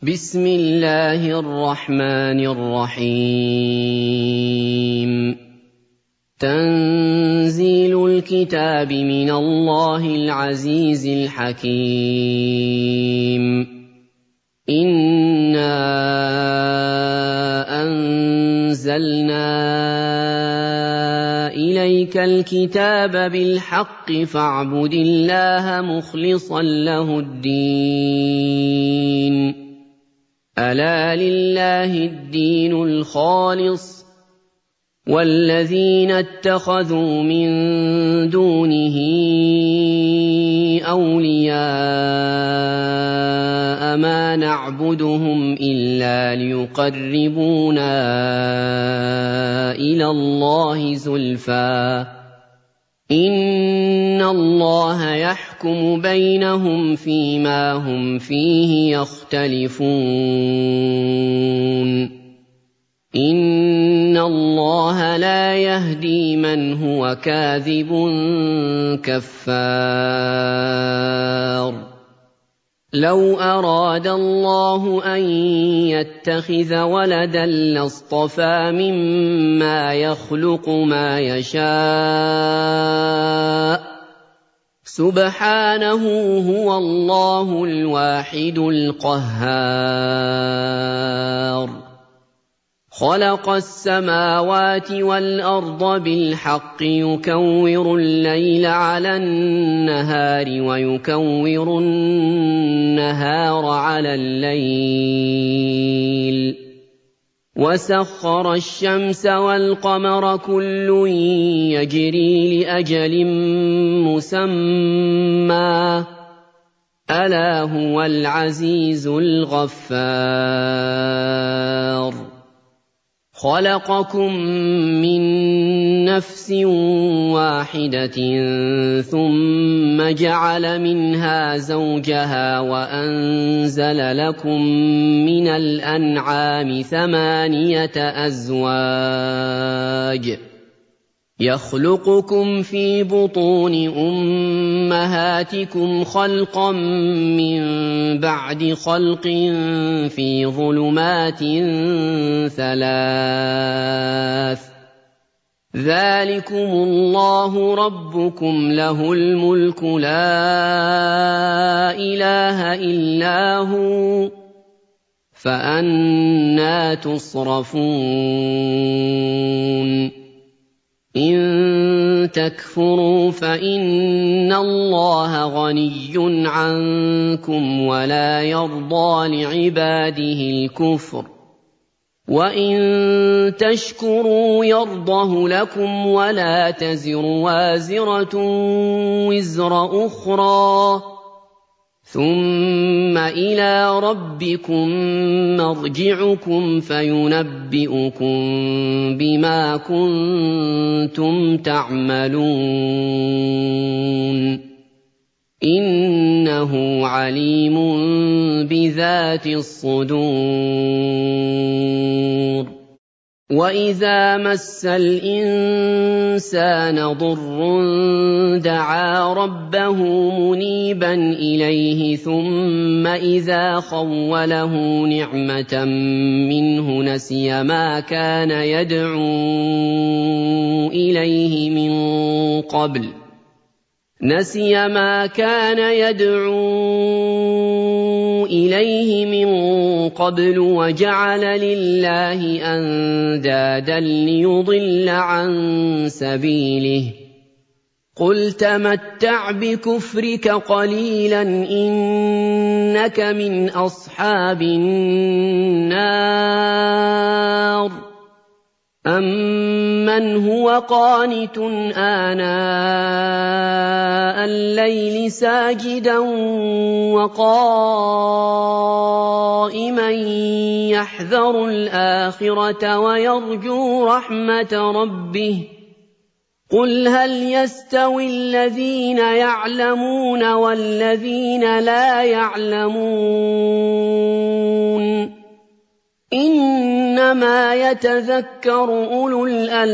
بسم الله الرحمن الرحيم تنزيل الكتاب من الله العزيز الحكيم إنا أنزلنا إليك الكتاب بالحق فاعبد الله مخلصا له الدين ألا لله الدين الخالص والذين اتخذوا من دونه أولياء ما نعبدهم إلا ليقربونا إلى الله زلفى إن الله يحكم بينهم فيما هم فيه يختلفون إن الله لا يهدي من هو كاذب كفار لو أراد الله أن يتخذ ولدا لاصطفى مما يخلق ما يشاء سبحانه هو الله الواحد القهار خلق السماوات والأرض بالحق يكور الليل على النهار ويكور النهار على الليل وسخر الشمس والقمر كل يجري لأجل مسمى ألا هو العزيز الغفار خلقكم من نفس واحدة ثم جعل منها زوجها وأنزل لكم من الأنعام 8 أزواج يخلقكم في بطون أمهاتكم خلقا من بعد خلق في ظلمات 3 ذلكم الله ربكم له الملك لا إله إلا هو فأنى تصرفون إن تكفروا فإن الله غني عنكم ولا يرضى لعباده الكفر وإن تشكروا يرضه لكم ولا تزر وازرة وزر أخرى ثم إلى ربكم مرجعكم فينبئكم بما كنتم تعملون إنه عليم بذات الصدور وإذا مس الإنسان ضر دعا ربه منيبا إليه ثم إذا خوله نعمة منه نسي ما كان يدعو إليه من قبل وجعل لله أندادا ليضل عن سبيله قل تمتع بكفرك قليلا إنك من أصحاب النار أمن هو قانت آناء الليل ساجدا وقائما يحذر الآخرة ويرجو رحمة ربه قل هل يستوي الذين يعلمون والذين لا يعلمون إنما يتذكر أولو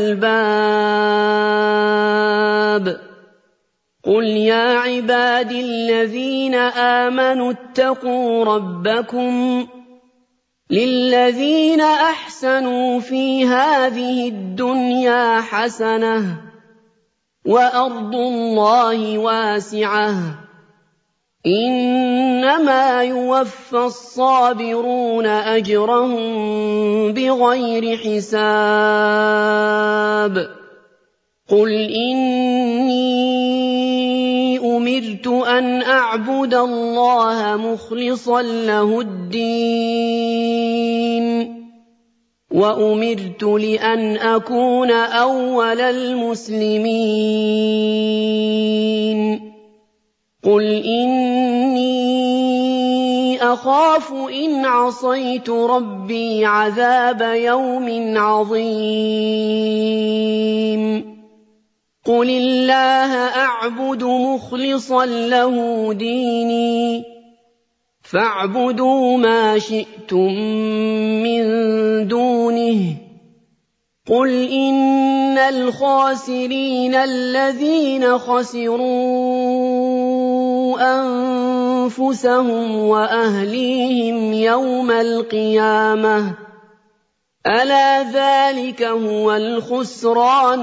الألباب قل يا عبادي الذين آمنوا اتقوا ربكم للذين أحسنوا في هذه الدنيا حسنة وأرض الله واسعة إنما يوفى الصابرون أجرهم بغير حساب قل إني أمرت أن أعبد الله مخلصا له الدين وأمرت لأن أكون أول المسلمين قل إني أخاف إن عصيت ربي عذاب يوم عظيم قل الله أعبد مخلصا له ديني فاعبدوا ما شئتم من دونه قل إن الخاسرين الذين خسروا أنفسهم وأهليهم يوم القيامة ألا ذلك هو الخسران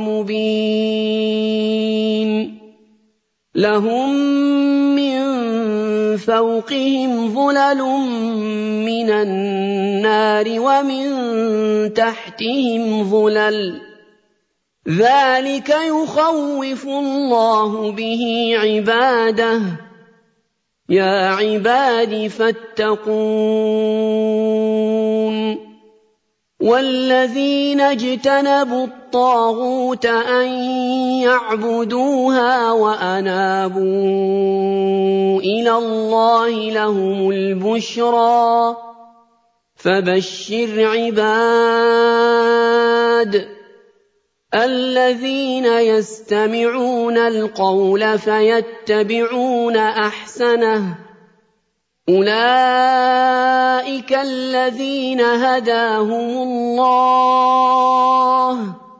المبين لهم من فوقهم ظلل من النار ومن تحتهم ظلل ذلك يخوف الله به عباده يا عباد فاتقون والذين اجتنبوا الطاغوت أن يعبدوها وأنابوا إلى الله لهم البشرى فبشر عباد الذين يستمعون القول فيتبعون أحسنه أولئك الذين هداهم الله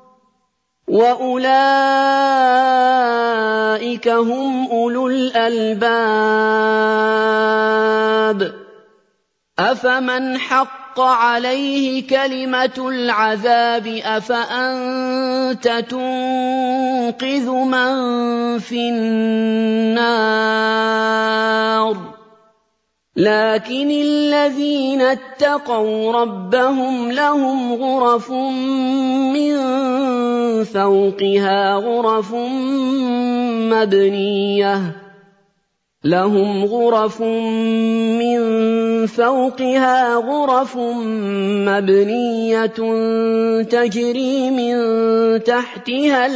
وأولئك هم أولو الألباب أفمن حق عليه كلمة العذاب أفأنت تنقذ من في النار لكن الذين اتقوا ربهم لهم غرف من فوقها غرف مبنية تجري من تحتها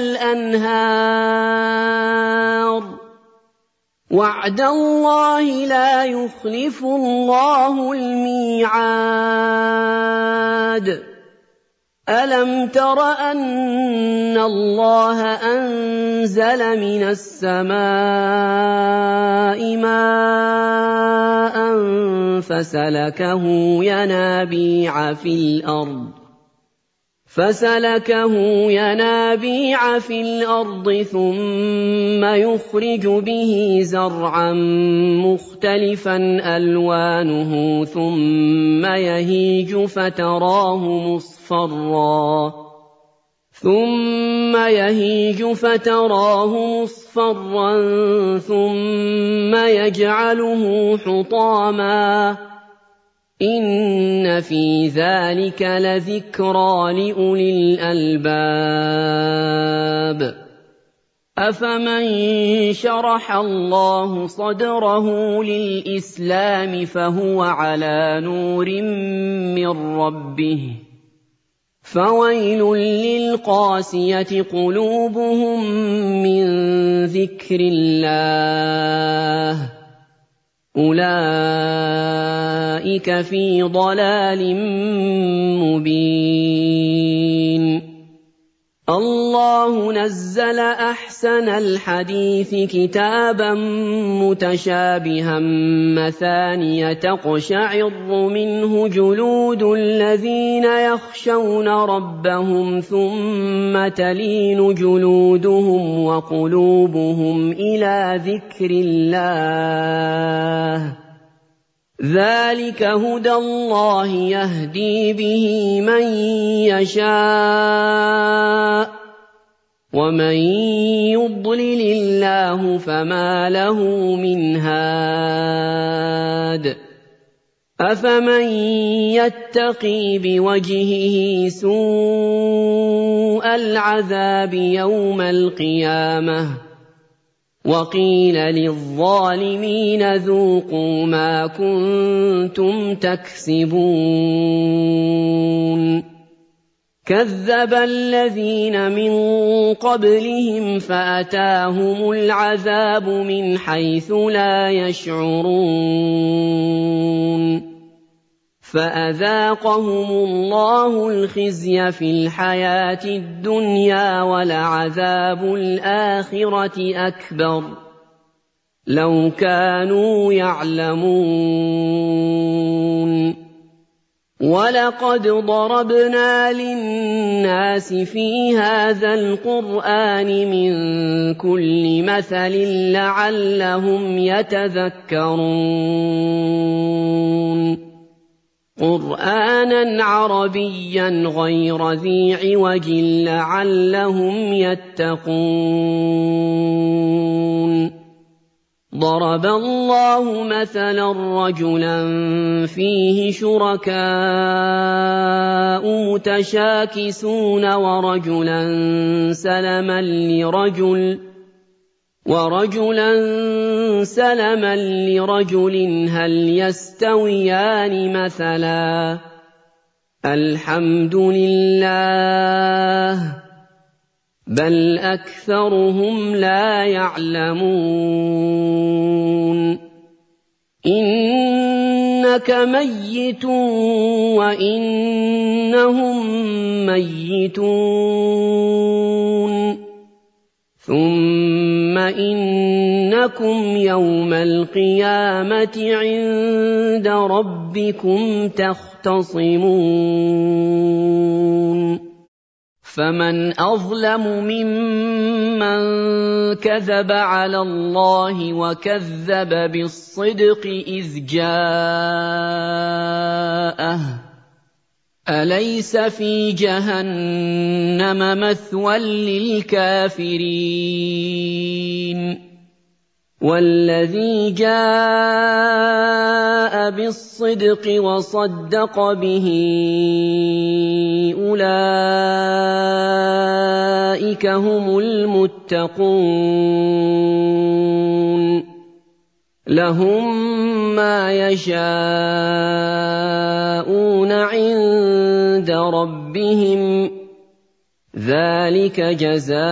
الأنهار وعد الله لا يخلف الله الميعاد ألم تر أن الله أنزل من السماء ماء فسلكه ينابيع في الأرض ثم يخرج به زرعا مختلفا ألوانه ثم يهيج فتراه مصفرا ثم يجعله حطاما إن في ذلك لذكرى لأولي الألباب أفمن شرح الله صدره للإسلام فهو على نور من ربه فويل للقاسية قلوبهم من ذكر الله أولئك في ضلال مبين الله نزل أحسن الحديث كتابا متشابها مثانية تقشعر منه جلود الذين يخشون ربهم ثم تلين جلودهم وقلوبهم إلى ذكر الله ذَٰلِكَ هُدَى اللَّهِ يَهْدِي بِهِ مَن يَشَاءُ ۚ وَمَن يُضْلِلِ اللَّهُ فَمَا لَهُ مِنْ هَادٍ أَفَمَن يَتَّقِي بِوَجْهِهِ سُوءَ الْعَذَابِ يَوْمَ الْقِيَامَةِ ۚ وَقِيلَ لِلظَّالِمِينَ ذُوقُوا مَا كُنتُمْ تَكْسِبُونَ كَذَّبَ الَّذِينَ مِن قَبْلِهِمْ فَأَتَاهُمُ الْعَذَابُ مِنْ حَيْثُ لَا يَشْعُرُونَ فَأَذَاقَهُمُ اللَّهُ الْخِزْيَ فِي الْحَيَاةِ الدُّنْيَا ۖ وَلَعَذَابُ الْآخِرَةِ أَكْبَرُ ۚ لَوْ كَانُوا يَعْلَمُونَ وَلَقَدْ ضَرَبْنَا لِلنَّاسِ فِي هَٰذَا الْقُرْآنِ مِن كُلِّ مَثَلٍ لَّعَلَّهُمْ يَتَذَكَّرُونَ قُرْآنًا عَرَبِيًّا غَيْرَ ذِي عِوَجٍ لَّعَلَّهُمْ يَتَّقُونَ ضَرَبَ اللَّهُ مَثَلًا رَّجُلًا فِيهِ شُرَكَاءُ مُتَشَاكِسُونَ وَرَجُلًا سَلَمًا لِّرَجُلٍ هَلْ يَسْتَوِيَانِ مَثَلًا ۚ الْحَمْدُ لِلَّهِ ۚ بَلْ أَكْثَرُهُمْ لَا يَعْلَمُونَ إِنَّكَ مَيِّتٌ وَإِنَّهُم مَّيِّتُونَ ثُمَّ إِنَّكُمْ يَوْمَ الْقِيَامَةِ عِندَ رَبِّكُمْ تَخْتَصِمُونَ فَمَنْ أَظْلَمُ مِمَّن كَذَبَ عَلَى اللَّهِ وَكَذَّبَ بِالصِّدْقِ إِذْ جَاءَهُ ۚ أَلَيْسَ فِي جَهَنَّمَ مَثْوًى لِّلْكَافِرِينَ وَالَّذِي جَاءَ بِالصِّدْقِ وَصَدَّقَ بِهِ أُولَٰئِكَ هُمُ الْمُتَّقُونَ لَهُم مَّا يَشَاءُونَ عِندَ رَبِّهِمْ ۚ ذَٰلِكَ جَزَاءُ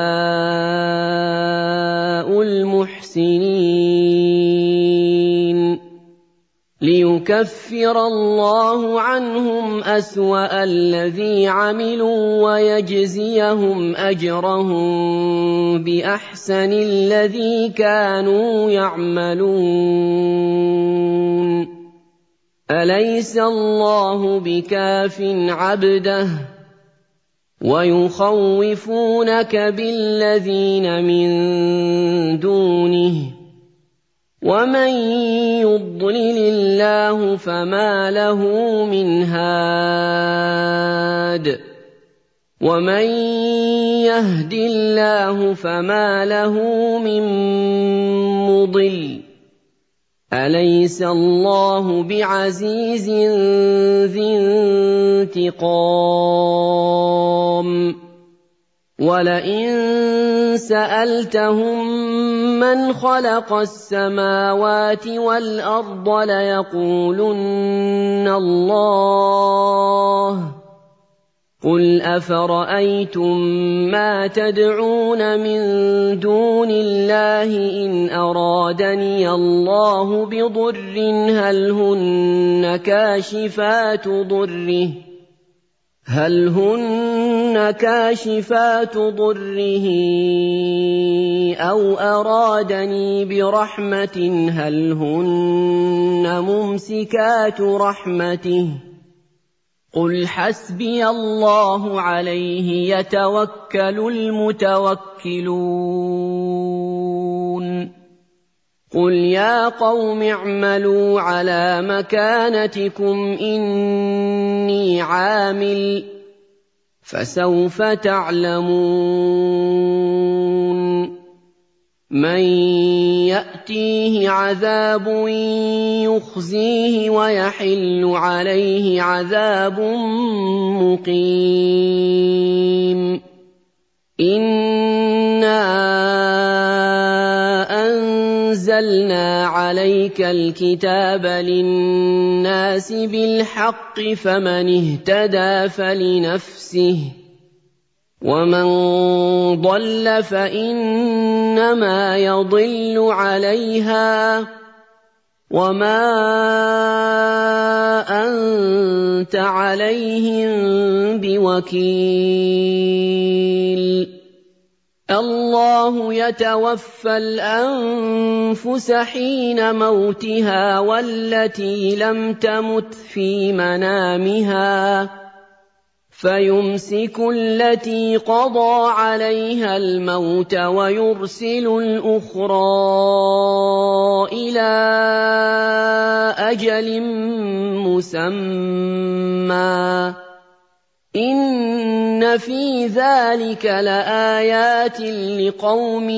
الْمُحْسِنِينَ لِيُكَفِّرَ اللَّهُ عَنْهُمْ أَسْوَأَ الَّذِي عَمِلُوا وَيَجْزِيَهُمْ أَجْرَهُم بِأَحْسَنِ الَّذِي كَانُوا يَعْمَلُونَ أَلَيْسَ اللَّهُ بِكَافٍ عَبْدَهُ ۖ وَيُخَوِّفُونَكَ بِالَّذِينَ مِن دُونِهِ ۚ وَمَن يُضْلِلِ اللَّهُ فَمَا لَهُ مِنْ هَادٍ وَمَن يَهْدِ اللَّهُ فَمَا لَهُ مِن مُّضِلٍّ أَلَيْسَ اللَّهُ بِعَزِيزٍ ذِي انتِقَامٍ وَلَئِن سَأَلْتَهُم مَّنْ خَلَقَ السَّمَاوَاتِ وَالْأَرْضَ لَيَقُولُنَّ اللَّهُ ۚ قُلْ أَفَرَأَيْتُم مَّا تَدْعُونَ مِن دُونِ اللَّهِ إِنْ أَرَادَنِيَ اللَّهُ بِضُرٍّ هَلْ هُنَّ كَاشِفَاتُ ضُرِّهِ أَوْ أَرَادَنِي بِرَحْمَةٍ هَلْ هُنَّ مُمْسِكَاتُ رَحْمَتِهِ ۚ قُلْ حَسْبِيَ اللَّهُ عَلَيْهِ يَتَوَكَّلُ الْمُتَوَكِّلُونَ قُلْ يَا قَوْمِ اعْمَلُوا عَلَىٰ مَكَانَتِكُمْ إِنِّي عَامِلٌ ۖ فَسَوْفَ تَعْلَمُونَ مَن يَأْتِيهِ عَذَابٌ يُخْزِيهِ وَيَحِلُّ عَلَيْهِ عَذَابٌ مُّقِيمٌ إِنَّا أَنزَلْنَا عَلَيْكَ الْكِتَابَ لِلنَّاسِ بِالْحَقِّ فَمَنِ اهْتَدَىٰ فَلِنَفْسِهِ وَمَن ضَلَّ فَإِنَّمَا يَضِلُّ عَلَيْهَا وَمَا أَنتَ عَلَيْهِم بِوَكِيلٍ اللَّهُ يَتَوَفَّى الْأَنفُسَ حِينَ مَوْتِهَا وَالَّتِي لَمْ تَمُتْ فِي مَنَامِهَا فَيُمْسِكُ الَّتِي قَضَىٰ عَلَيْهَا الْمَوْتَ وَيُرْسِلُ الْأُخْرَىٰ إِلَىٰ أَجَلٍ مُّسَمًّى ۚ إِنَّ فِي ذَٰلِكَ لَآيَاتٍ لِّقَوْمٍ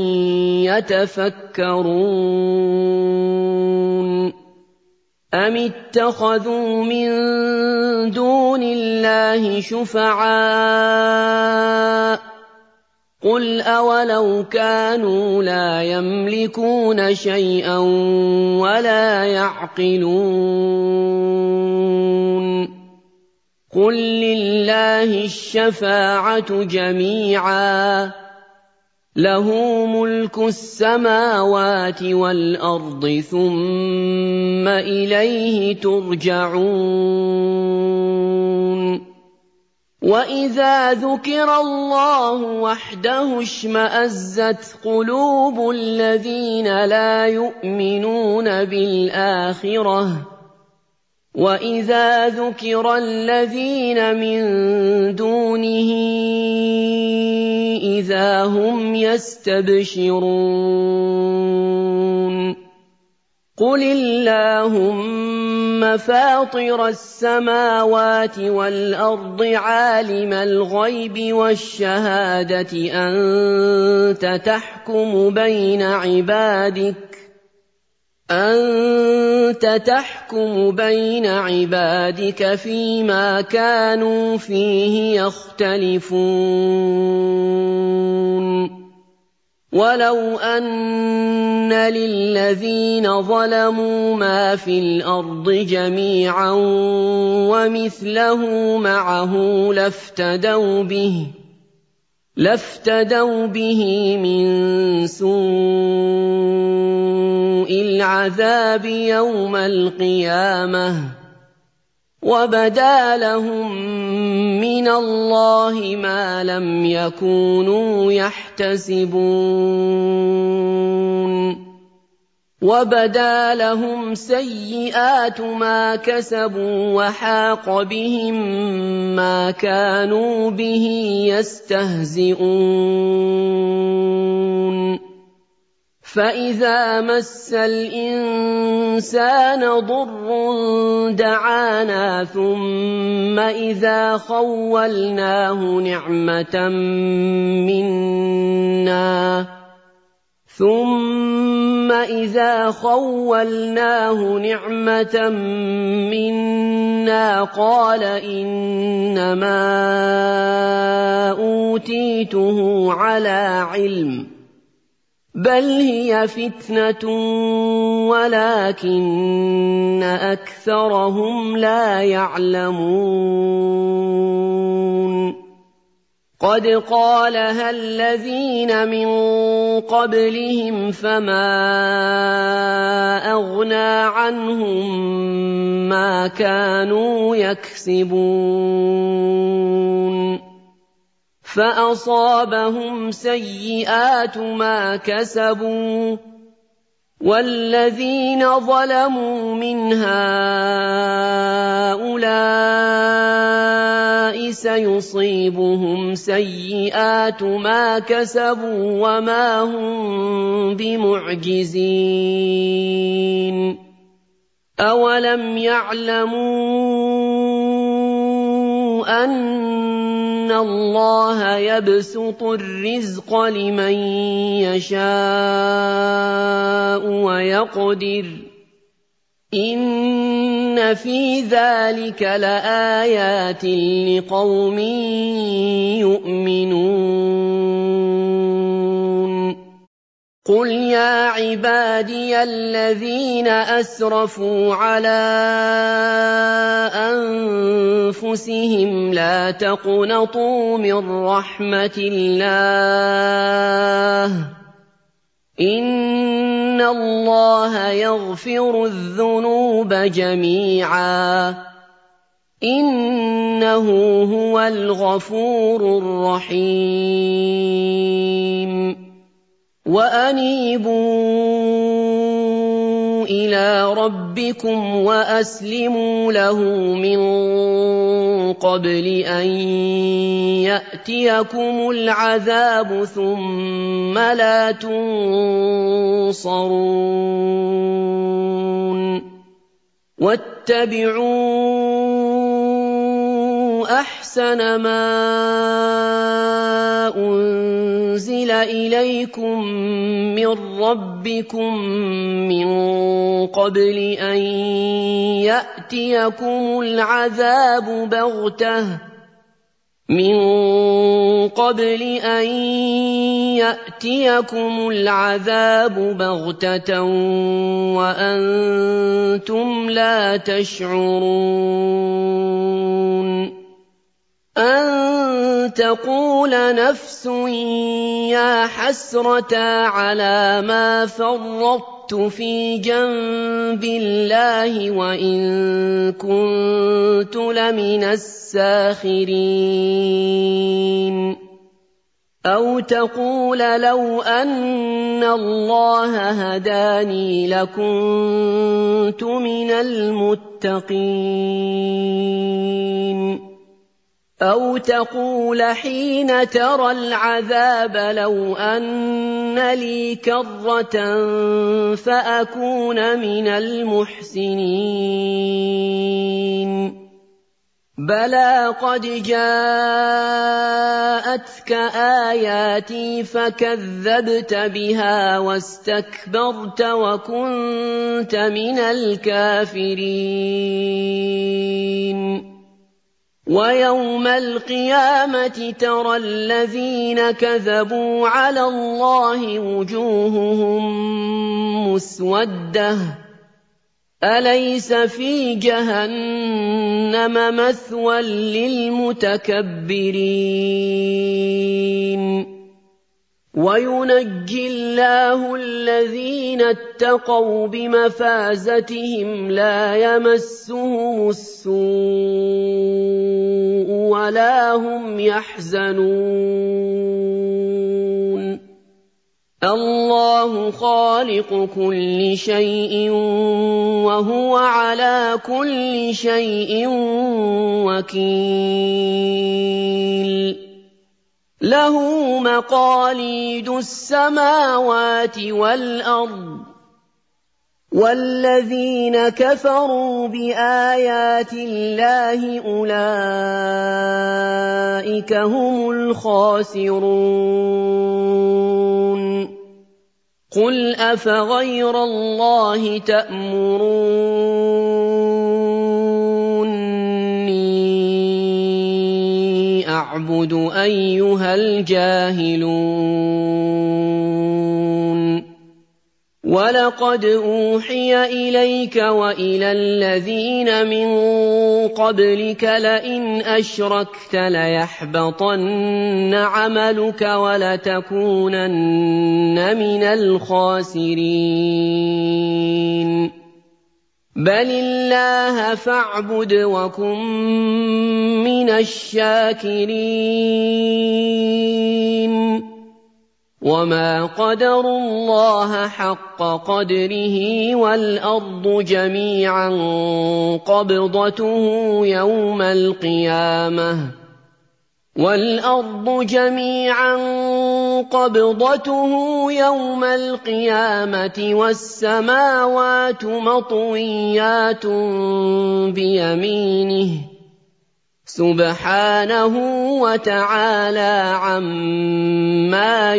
يَتَفَكَّرُونَ أَمِ اتَّخَذُوا مِن دُونِ اللَّهِ شُفَعَاءَ ۚ قُلْ أَوَلَوْ كَانُوا لَا يَمْلِكُونَ شَيْئًا وَلَا يَعْقِلُونَ قُل لِّلَّهِ الشَّفَاعَةُ جَمِيعًا ۖ لَّهُ مُلْكُ السَّمَاوَاتِ وَالْأَرْضِ ثُمَّ إِلَيْهِ تُرْجَعُونَ وَإِذَا ذُكِرَ اللَّهُ وَحْدَهُ اشْمَأَزَّتْ قُلُوبُ الَّذِينَ لَا يُؤْمِنُونَ بِالْآخِرَةِ ۖ وَإِذَا ذُكِرَ الَّذِينَ مِن دُونِهِ إِذَا هُمْ يَسْتَبْشِرُونَ قُلِ اللَّهُمَّ فَاطِرَ السَّمَاوَاتِ وَالْأَرْضِ عَالِمَ الْغَيْبِ وَالشَّهَادَةِ أَنتَ تَحْكُمُ بَيْنَ عِبَادِكَ فِيمَا كَانُوا فِيهِ يَخْتَلِفُونَ وَلَوْ أَنَّ لِلَّذِينَ ظَلَمُوا مَا فِي الْأَرْضِ جَمِيعًا وَمِثْلَهُ مَعَهُ لَافْتَدَوْا بِهِ مِن سُوءِ الْعَذَابِ يَوْمَ الْقِيَامَةِ ۚ وَبَدَا لَهُم مِّنَ اللَّهِ مَا لَمْ يَكُونُوا يَحْتَسِبُونَ وَبَدَا لَهُمْ سَيِّئَاتُ مَا كَسَبُوا وَحَاقَ بِهِم مَّا كَانُوا بِهِ يَسْتَهْزِئُونَ فَإِذَا مَسَّ الْإِنسَانَ ضُرٌّ دَعَانَا ثُمَّ إِذَا خَوَّلْنَاهُ نِعْمَةً مِّنَّا قَالَ إِنَّمَا أُوتِيتُهُ عَلَىٰ عِلْمٍ ۚ بَلْ هِيَ فِتْنَةٌ وَلَٰكِنَّ أَكْثَرَهُمْ لَا يَعْلَمُونَ قَدْ قَالَهَا الَّذِينَ مِن قَبْلِهِمْ فَمَا أَغْنَىٰ عَنْهُم مَّا كَانُوا يَكْسِبُونَ فَأَصَابَهُمْ سَيِّئَاتُ مَا كَسَبُوا ۚ وَالَّذِينَ ظَلَمُوا مِنْ هَٰؤُلَاءِ سيصيبهم سيئات ما كسبوا وما هم بمعجزين أولم يعلموا أن الله يبسط الرزق لمن يشاء ويقدر إن في ذلك لآيات لقوم يؤمنون قل يا عبادي الذين أسرفوا على أنفسهم لا تقنطوا من رحمة الله إن الله يغفر الذنوب جميعا إنه هو الغفور الرحيم وأنيبوا إلى ربكم وأسلموا له من قبل أن يأتيكم العذاب ثم لا تنصرون واتبعوا أحسن ما أنزل إليكم من ربكم من قبل أن يأتيكم العذاب بغتة وأنتم لا تشعرون أن تقول نفس يا حسرة على ما فرطت في جنب الله وإن كنت لمن الساخرين أو تقول لو أن الله هداني لكنت من المتقين أو تقول حين ترى العذاب لو أن لي كرة فأكون من المحسنين بلى قد جاءتك آياتي فكذبت بها واستكبرت وكنت من الكافرين ويوم القيامة ترى الذين كذبوا على الله وجوههم مسودة أليس في جهنم مثوى للمتكبرين وينجي الله الذين اتقوا بمفازتهم لا يمسهم السوء ولا هم يحزنون الله خالق كل شيء وهو على كل شيء وكيل له مقاليد السماوات والأرض والذين كفروا بآيات الله أولئك هم الخاسرون قل أفغير الله تأمروني أعبد أيها الجاهلون ولقد أوحي إليك وإلى الذين من قبلك لئن أشركت ليحبطن عملك ولتكونن من الخاسرين بل الله فاعبد وكن من الشاكرين وما قدروا الله حق قدره والأرض جميعا قبضته يوم القيامة وَالْأَرْضُ جَمِيعًا قَبْضَتُهُ يَوْمَ الْقِيَامَةِ وَالسَّمَاوَاتُ مَطْوِيَّاتٌ بِيَمِينِهِ سُبْحَانَهُ وَتَعَالَىٰ عَمَّا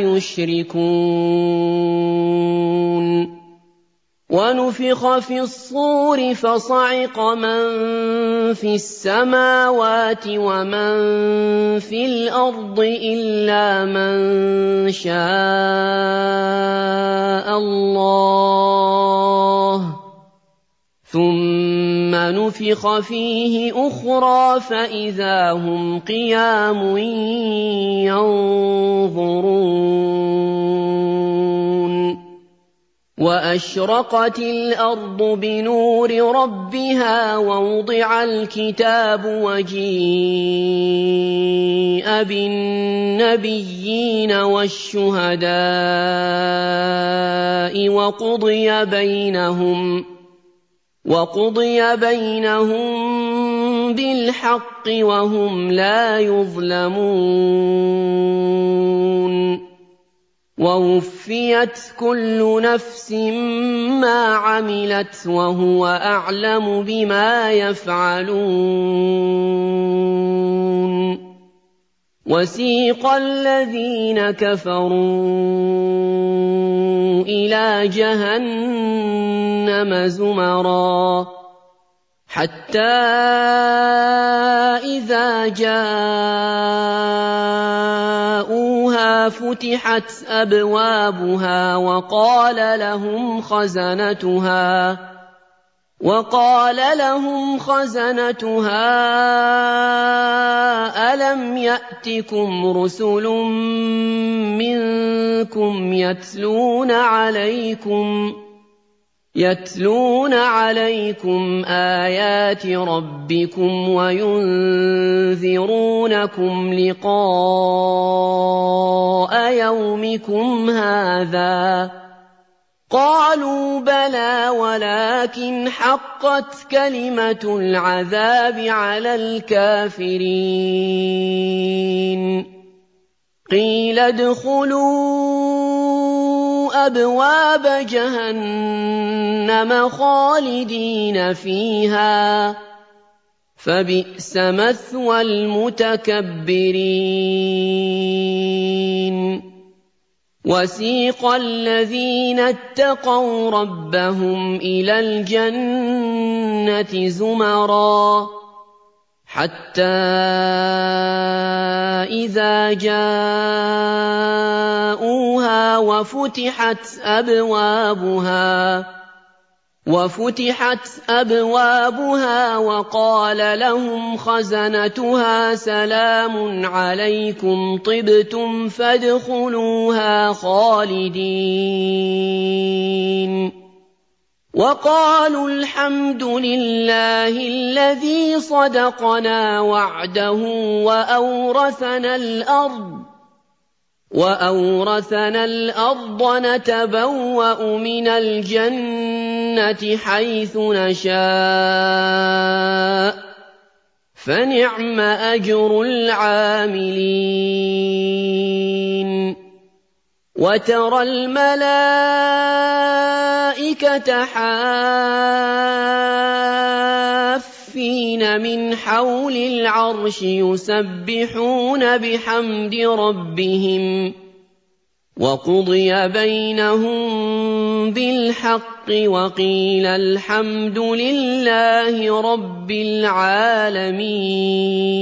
يُشْرِكُونَ وَنُفِخَ فِي الصُّورِ فَصَعِقَ مَن فِي السَّمَاوَاتِ وَمَن فِي الْأَرْضِ إِلَّا مَن شَاءَ اللَّهُ ۖ ثُمَّ نُفِخَ فِيهِ أُخْرَىٰ فَإِذَا هُمْ قِيَامٌ يَنظُرُونَ وَأَشْرَقَتِ الْأَرْضُ بِنُورِ رَبِّهَا وَوُضِعَ الْكِتَابُ وَجِيءَ بِالنَّبِيِّينَ وَالشُّهَدَاءِ وَقُضِيَ بَيْنَهُم بِالْحَقِّ وَهُمْ لَا يُظْلَمُونَ وَوُفِّيَتْ كُلُّ نَفْسٍ مَّا عَمِلَتْ وَهُوَ أَعْلَمُ بِمَا يَفْعَلُونَ وَسِيقَ الَّذِينَ كَفَرُوا إِلَىٰ جَهَنَّمَ زُمَرًا حَتَّىٰ إِذَا جَاءُوهَا فُتِحَتْ أَبْوَابُهَا وَقَالَ لَهُمْ خَزَنَتُهَا أَلَمْ يَأْتِكُمْ رُسُلٌ مِّنكُمْ يَتْلُونَ عَلَيْكُمْ آيَاتِ رَبِّكُمْ وَيُنذِرُونَكُمْ لِقَاءَ يَوْمِكُمْ هَٰذَا ۚ قَالُوا بَلَىٰ وَلَٰكِنْ حَقَّتْ كَلِمَةُ الْعَذَابِ عَلَى الْكَافِرِينَ قِيلَ ادْخُلُوا أَبْوَابَ جَهَنَّمَ خَالِدِينَ فِيهَا ۖ فَبِئْسَ مَثْوَى الْمُتَكَبِّرِينَ وَسِيقَ الَّذِينَ اتَّقَوْا رَبَّهُمْ إِلَى الْجَنَّةِ زُمَرًا حَتَّىٰ إِذَا جَاءُوهَا وَفُتِحَتْ أَبْوَابُهَا وَقَالَ لَهُمْ خَزَنَتُهَا سَلَامٌ عَلَيْكُمْ طِبْتُمْ فَادْخُلُوهَا خَالِدِينَ وَقَالُوا الْحَمْدُ لِلَّهِ الَّذِي صَدَقَنَا وَعْدَهُ وَأَوْرَثَنَا الْأَرْضَ نَتَبَوَّأُ مِنَ الْجَنَّةِ حَيْثُ نَشَاءُ ۖ فَنِعْمَ أَجْرُ الْعَامِلِينَ وَتَرَى الْمَلَائِكَةَ حَافِّينَ مِنْ حَوْلِ الْعَرْشِ يُسَبِّحُونَ بِحَمْدِ رَبِّهِمْ ۖ وَقُضِيَ بَيْنَهُم بِالْحَقِّ وَقِيلَ الْحَمْدُ لِلَّهِ رَبِّ الْعَالَمِينَ